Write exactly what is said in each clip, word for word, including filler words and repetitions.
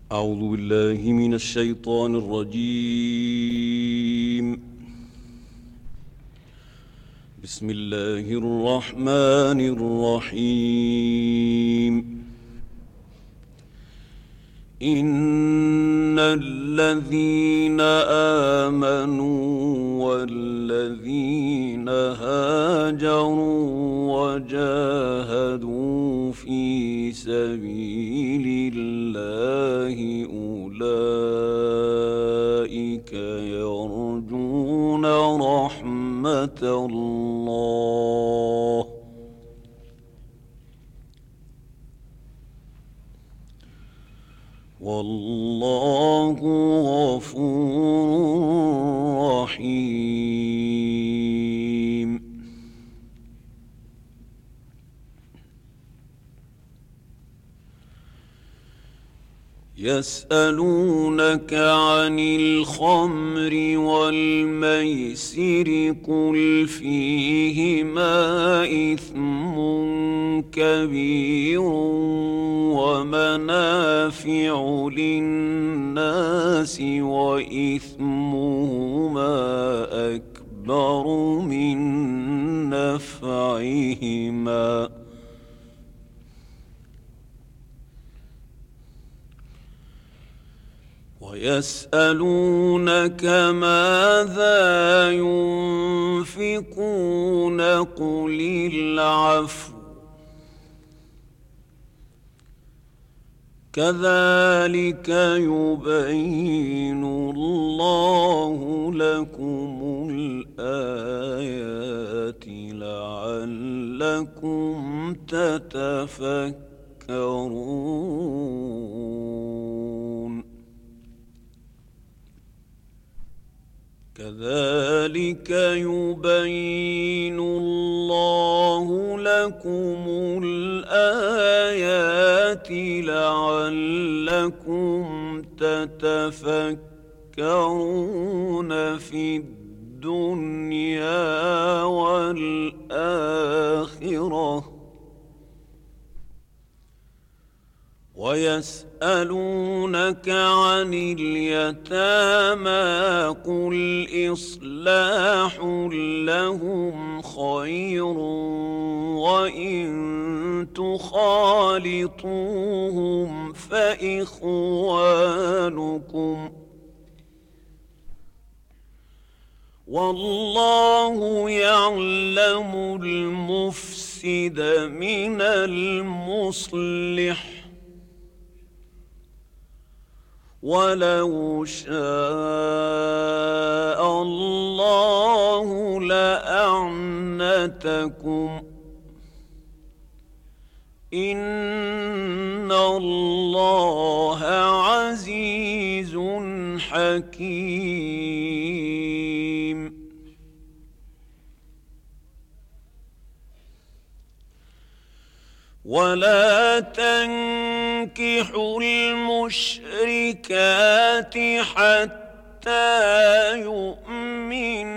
أعوذ بالله من الشيطان الرجيم. بسم الله الرحمن الرحيم. إن الذين آمنوا والذين هاجروا وجاهدوا في سبيل الله أولئك يرجون رحمة الله والله غفور رحيم. يسألونك عن الخمر والميسر قل فيهما إثم كبير ومنافع للناس وإثمهما أكبر من نفعهما ويسألونك ماذا ينفقون قل العفو كذلك يبين الله لكم الآيات لعلكم تتفكرون. كذلك يبين الله لكم الآيات لعلكم تتفكرون في الدنيا والآخرة. ويسألونك عن اليتامى قل إصلاح لهم خير وإن تخالطوهم فإخوانكم والله يعلم المفسد من المصلح ولو شاء الله لأعنتكم إن الله عزيز حكيم. ولا تنكحوا المشركات حتى يؤمن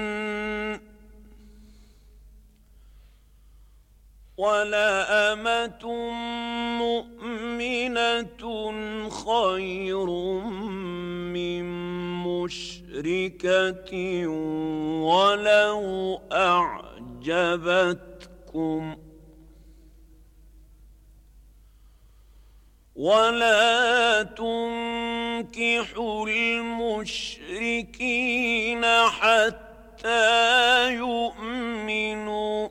ولأمة مؤمنة خير من مشركة ولو أعجبتكم ولا تنكحوا المشركين حتى يؤمنوا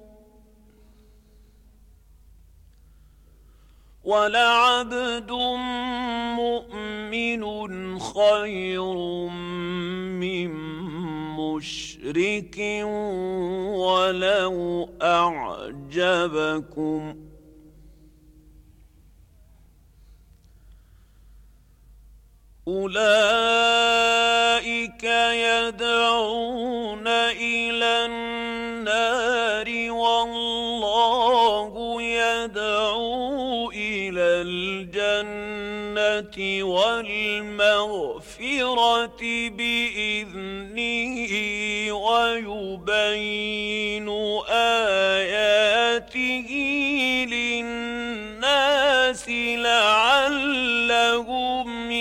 ولعبد مؤمن خير من مشرك ولو أعجبكم أولئك يدعون إلى النار والله يدعو إلى الجنة والمغفرة بإذنه ويبين آياته للناس لعلهم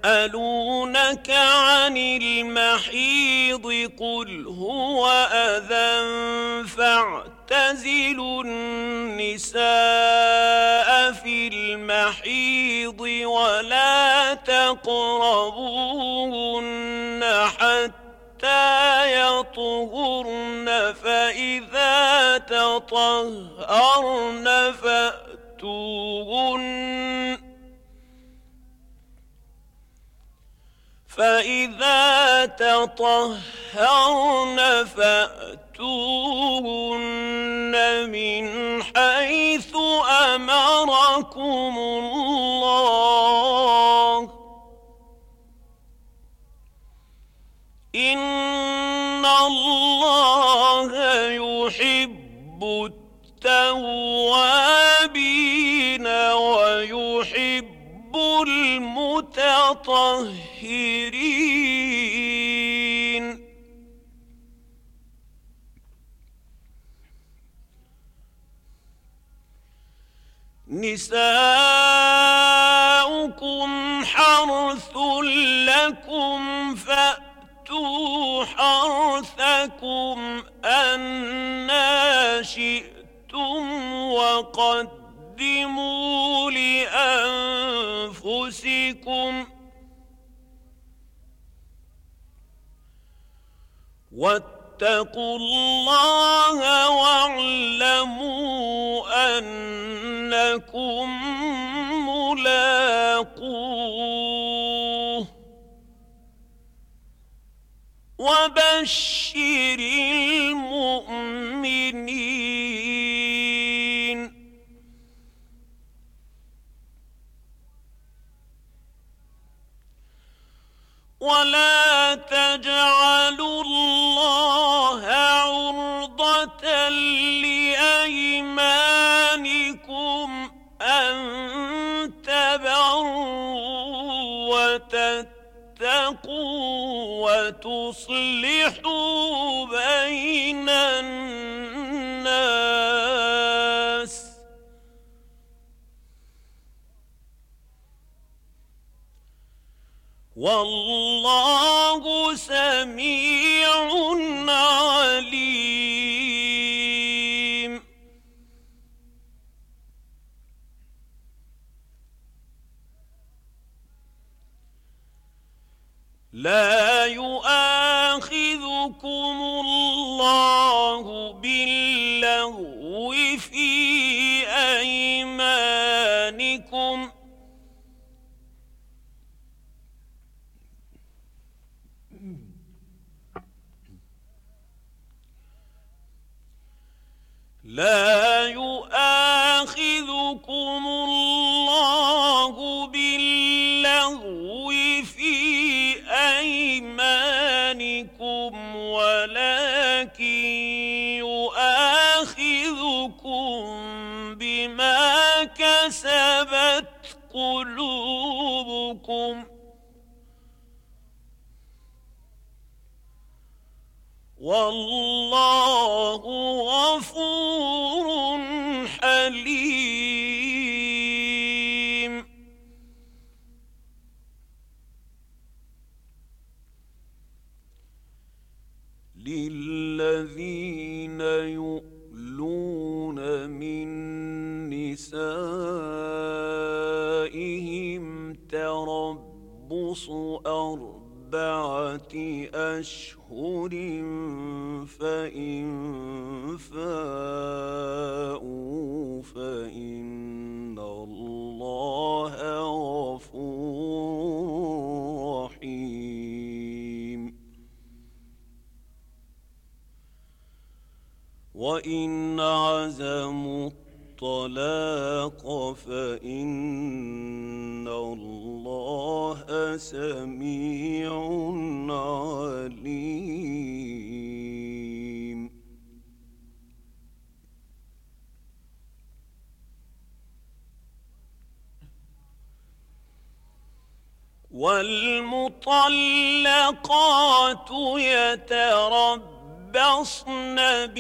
يسألونك عن المحيض قل هو أذى فاعتزلوا النساء في المحيض ولا تقربوهن حتى يطهرن فإذا تطهرن فأتوهن فإذا تطهرن فأتوهن من حيث أمركم الله إن الله يحب التوابين ويحب المتطهرين. نساؤكم حرث لكم فأتوا حرثكم أنى شئتم وقدموا لأنفسكم واتقوا الله واعلموا أنكم ملاقوه وبشر المؤمنين. ولا تجعلوا الله عرضة لأيمانكم أن تبروا وتتقوا وتصلحوا بين الناس والله سميع عليم. لا يؤاخذكم الله باللغو في أيمانكم لا يؤاخذكم الله باللغو في أيمانكم ولكن يؤاخذكم بما كسبت قلوبكم والله غفور حليم. للذين يؤلون من نسائهم تربص أربعة أشهر فإن فاءوا فإن الله غفور رحيم. وإن عزموا الطلاق فإن الله سميع عليم. والمطلقات يتربصن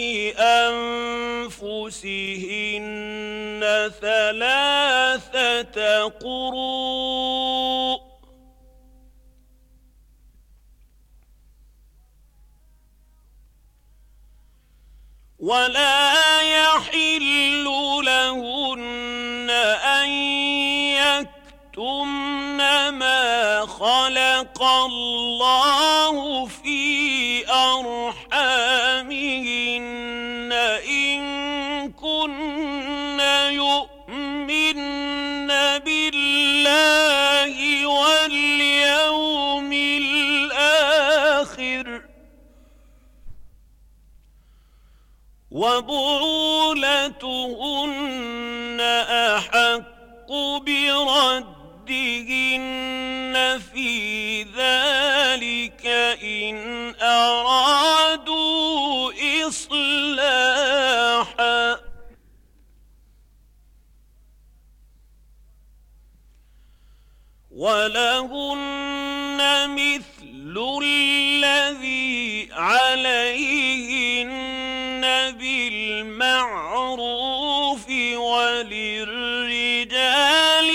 بأنفسهن ثلاثة قروء ولا يحل لهن أن يكتمن ما خلق الله في أرحامهن إن كن يؤمن بالله واليوم الآخر وبعولتهن أحق بردهن في ذلك إن أرادوا إصلاحا ولهن مثل الذي عليهن بالمعروف وللرجال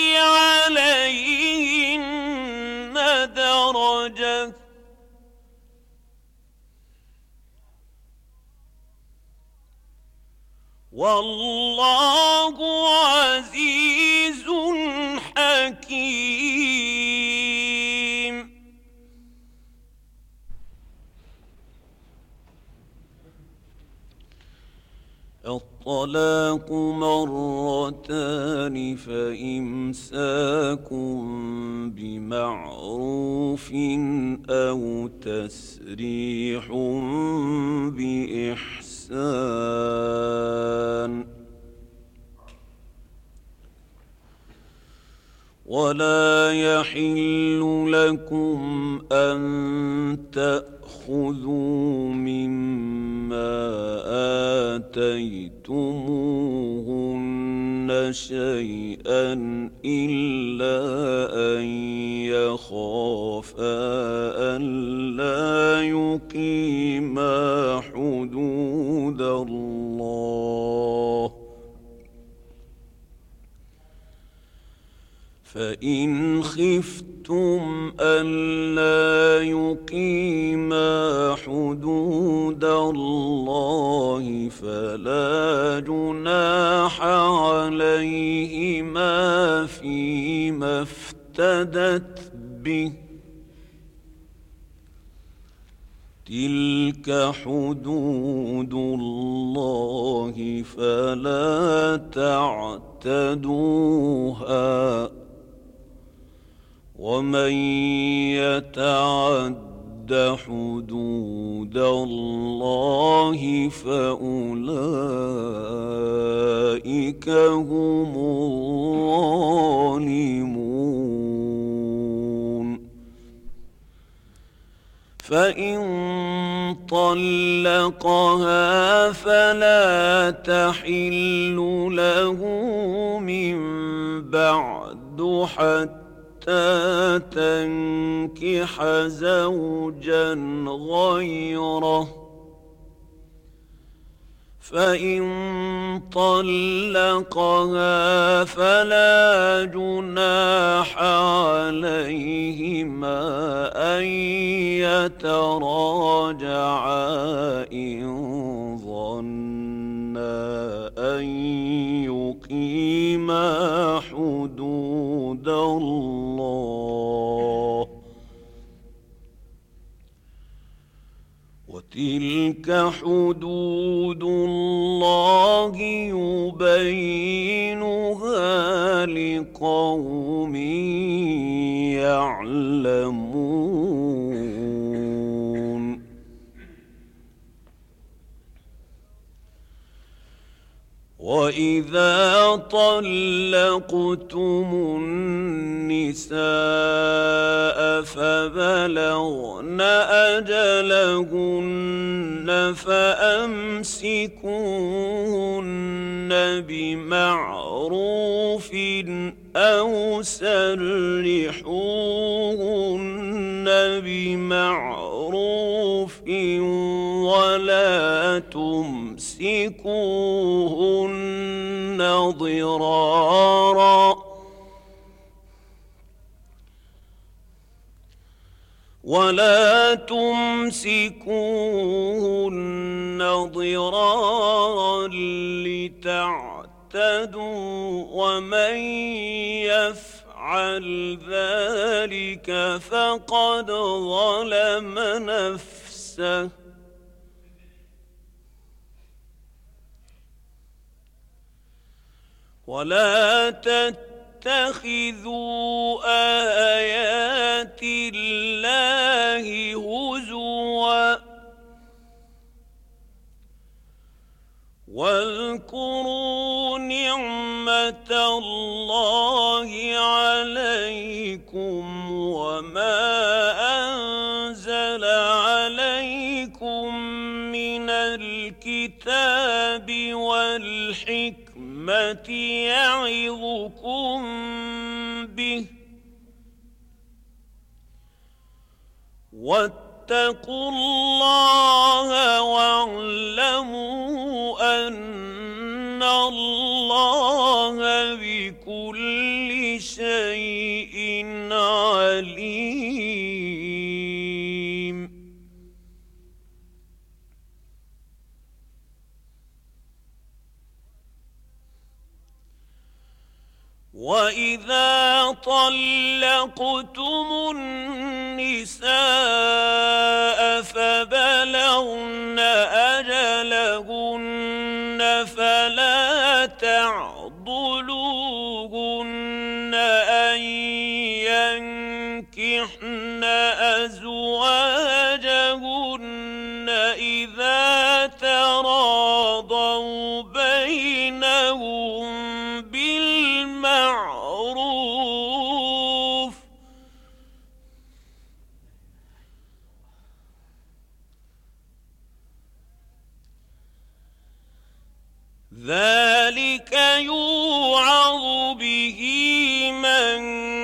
عليهن درجة والله عزيز حكيم. الطلاق مرتان فإمساك بمعروف أو تسريح بإحسان ولا يحل لكم أن تأخذوا مما آتيتموهن شيئا إلا أن يخافا ألا يقيما حدود الله فإن خفتم ألا يقيما حدود الله فلا جناح عليهما فيما افتدت به تلك حدود الله فلا تعتدوها ومن يتعد حدود الله فأولئك هم الظالمون. فإن طلقها فلا تحل له من بعد حتى تنكح زوجا غيره فإن طلقها فلا جناح عليهما أن يتراجعا إن ظنا أن يقيما حدود الله وتلك حدود الله يبينها لقوم يعلمون. وإذا طلقتم النساء فبلغن أجلهن فأمسكوهن بمعروف أو سرحوهن بمعروف ولا تمسكوهن ضرارا ولا تمسكوهن ضرارا لتعتدوا ومن يفعل ذلك فقد ظلم نفسه ولا تتخذوا آيات الله هزوا واذكروا نعمة الله عليكم وما أنزل عليكم من الكتاب والحكمة يعظكم به واتقوا الله واعلموا أن الله بكل شيء عليم. وإذا طلقتم النساء فبلغن أجلهن فلا تعضلوهن أن ينكحن أزواجهن إذا تراضوا بينهم بالمعروف ذلك يوعظ به من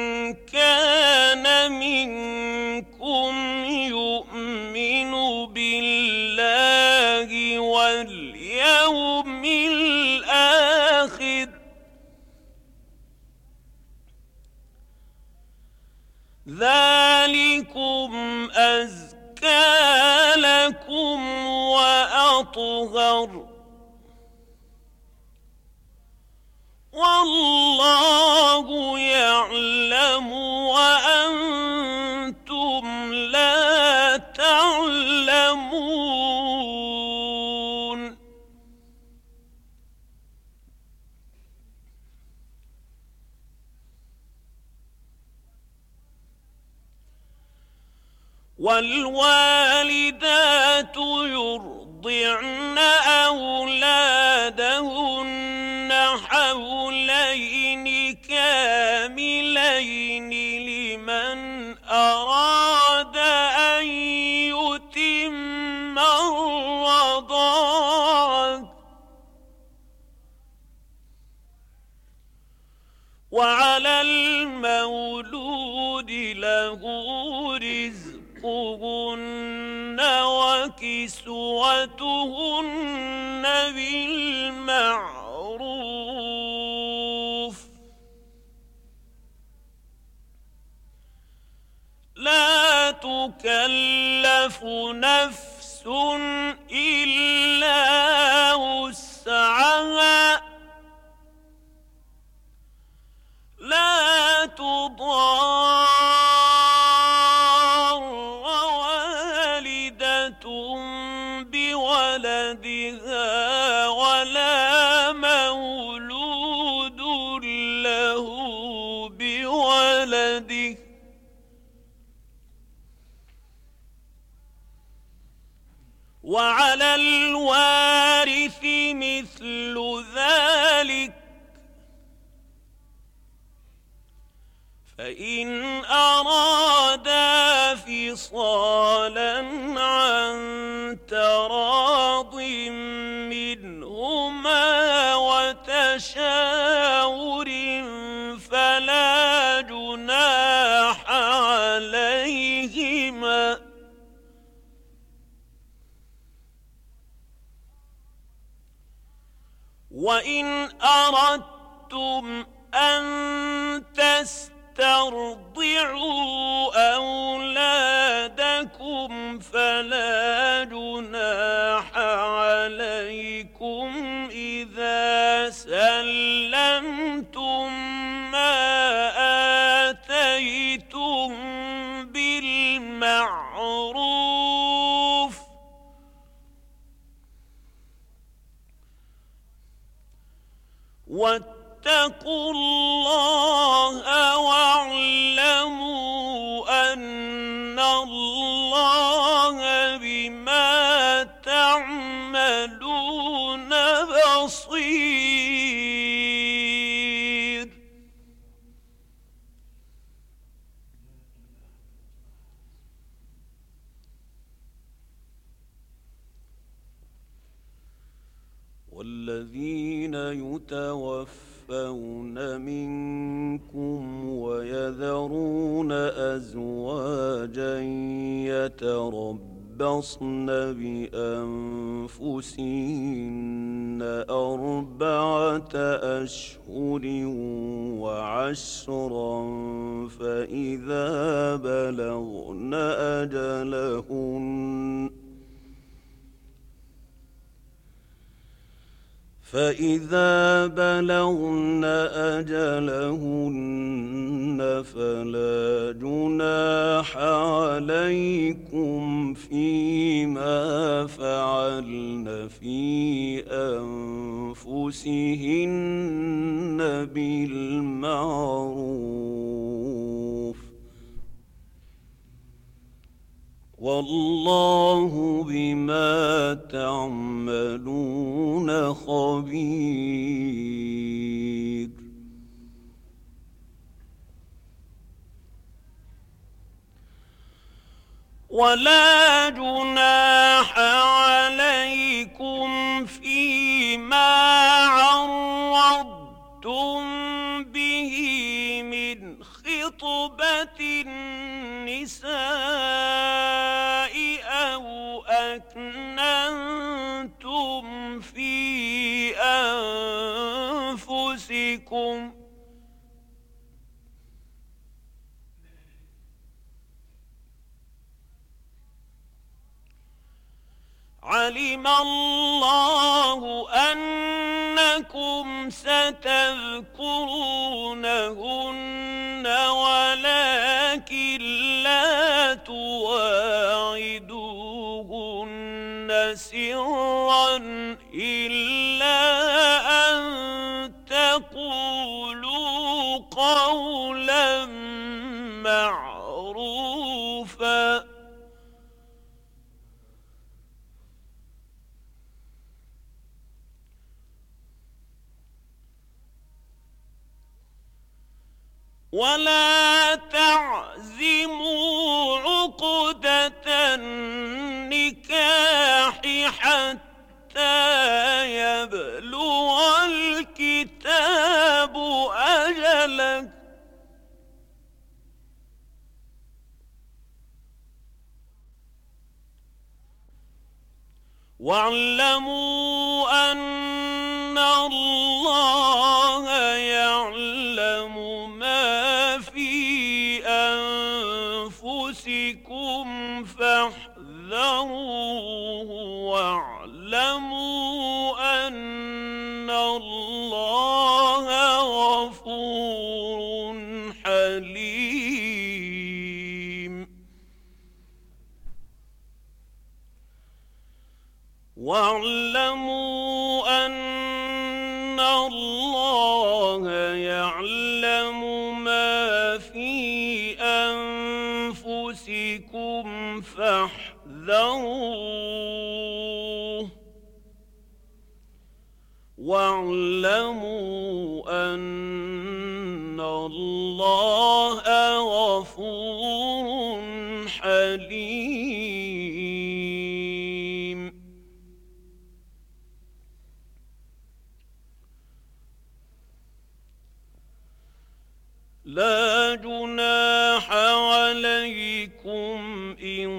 كان منكم يؤمن بالله واليوم الآخر ذلكم أزكى لكم وأطهر والله يعلم وأنتم لا تعلمون. والوالدات يرضعن أولادهن حولين كاملين لمن أراد أن يتم الرضاعة وعلى المولود له رزقهن وكسوتهن بالمعروف لا تكلف نفس إلا وسعها لا تضار والدة بولدها ولا مولود له بولده وعلى الوارث مثل ذلك فإن أرادا فصالا عن تراض منهما وتشاور فلا جناح عليهما وإن أردتم أن تستمتعوا ترضعوا أولادكم فلا جناح عليكم إذا سلمتم ما آتيتم بالمعروف واتقوا الله واعلموا أن الله بما تعملون بصير. والذين يتوفون منكم ويذرون أزواجا يتربصن بأنفسهن أربعة أشهر وعشرا فإذا بلغن أجلهن فإذا بلغن أجلهن فلا جناح عليكم فيما فعلن في أنفسهن بالمعروف والله بما تعملون خبير. ولا جناح عليكم فيما عرضتم به من خطبة النساء أو أكننتم في أنفسكم علم الله أنكم ستذكرونهن ولكن لا تواعدوهن سرا إلا أن تقولوا قولا معروفا ولا تعزموا عقدة النكاح حتى يبلغ الكتاب أجله واعلموا أن الله يعلم ما في أنفسكم فاحذروه واعلموا أن الله غفور حليم. واعلموا أن الله يعلم ما في أنفسكم فاحذروه واعلموا أن الله غفور حليم. لا جناح عليكم إن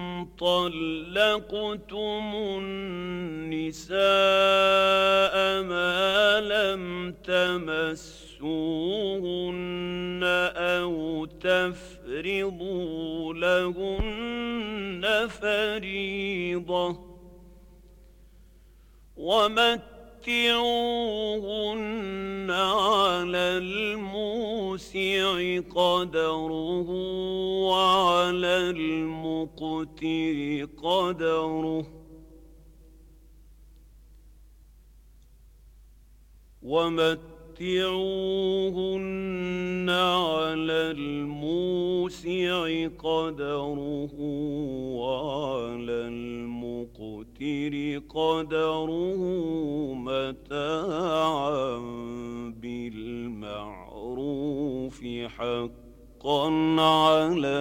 طلقتم النساء ما لم تمسوهن أو تفرضوا لهن فريضة ومتعوهن على الموسع قدره وعلى المقتر قدره ومتعوهن على الموسع قدره وعلى المقتر قدره متاعا بالمعروف حقا على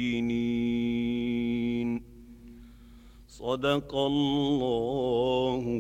المحسنين. صدق الله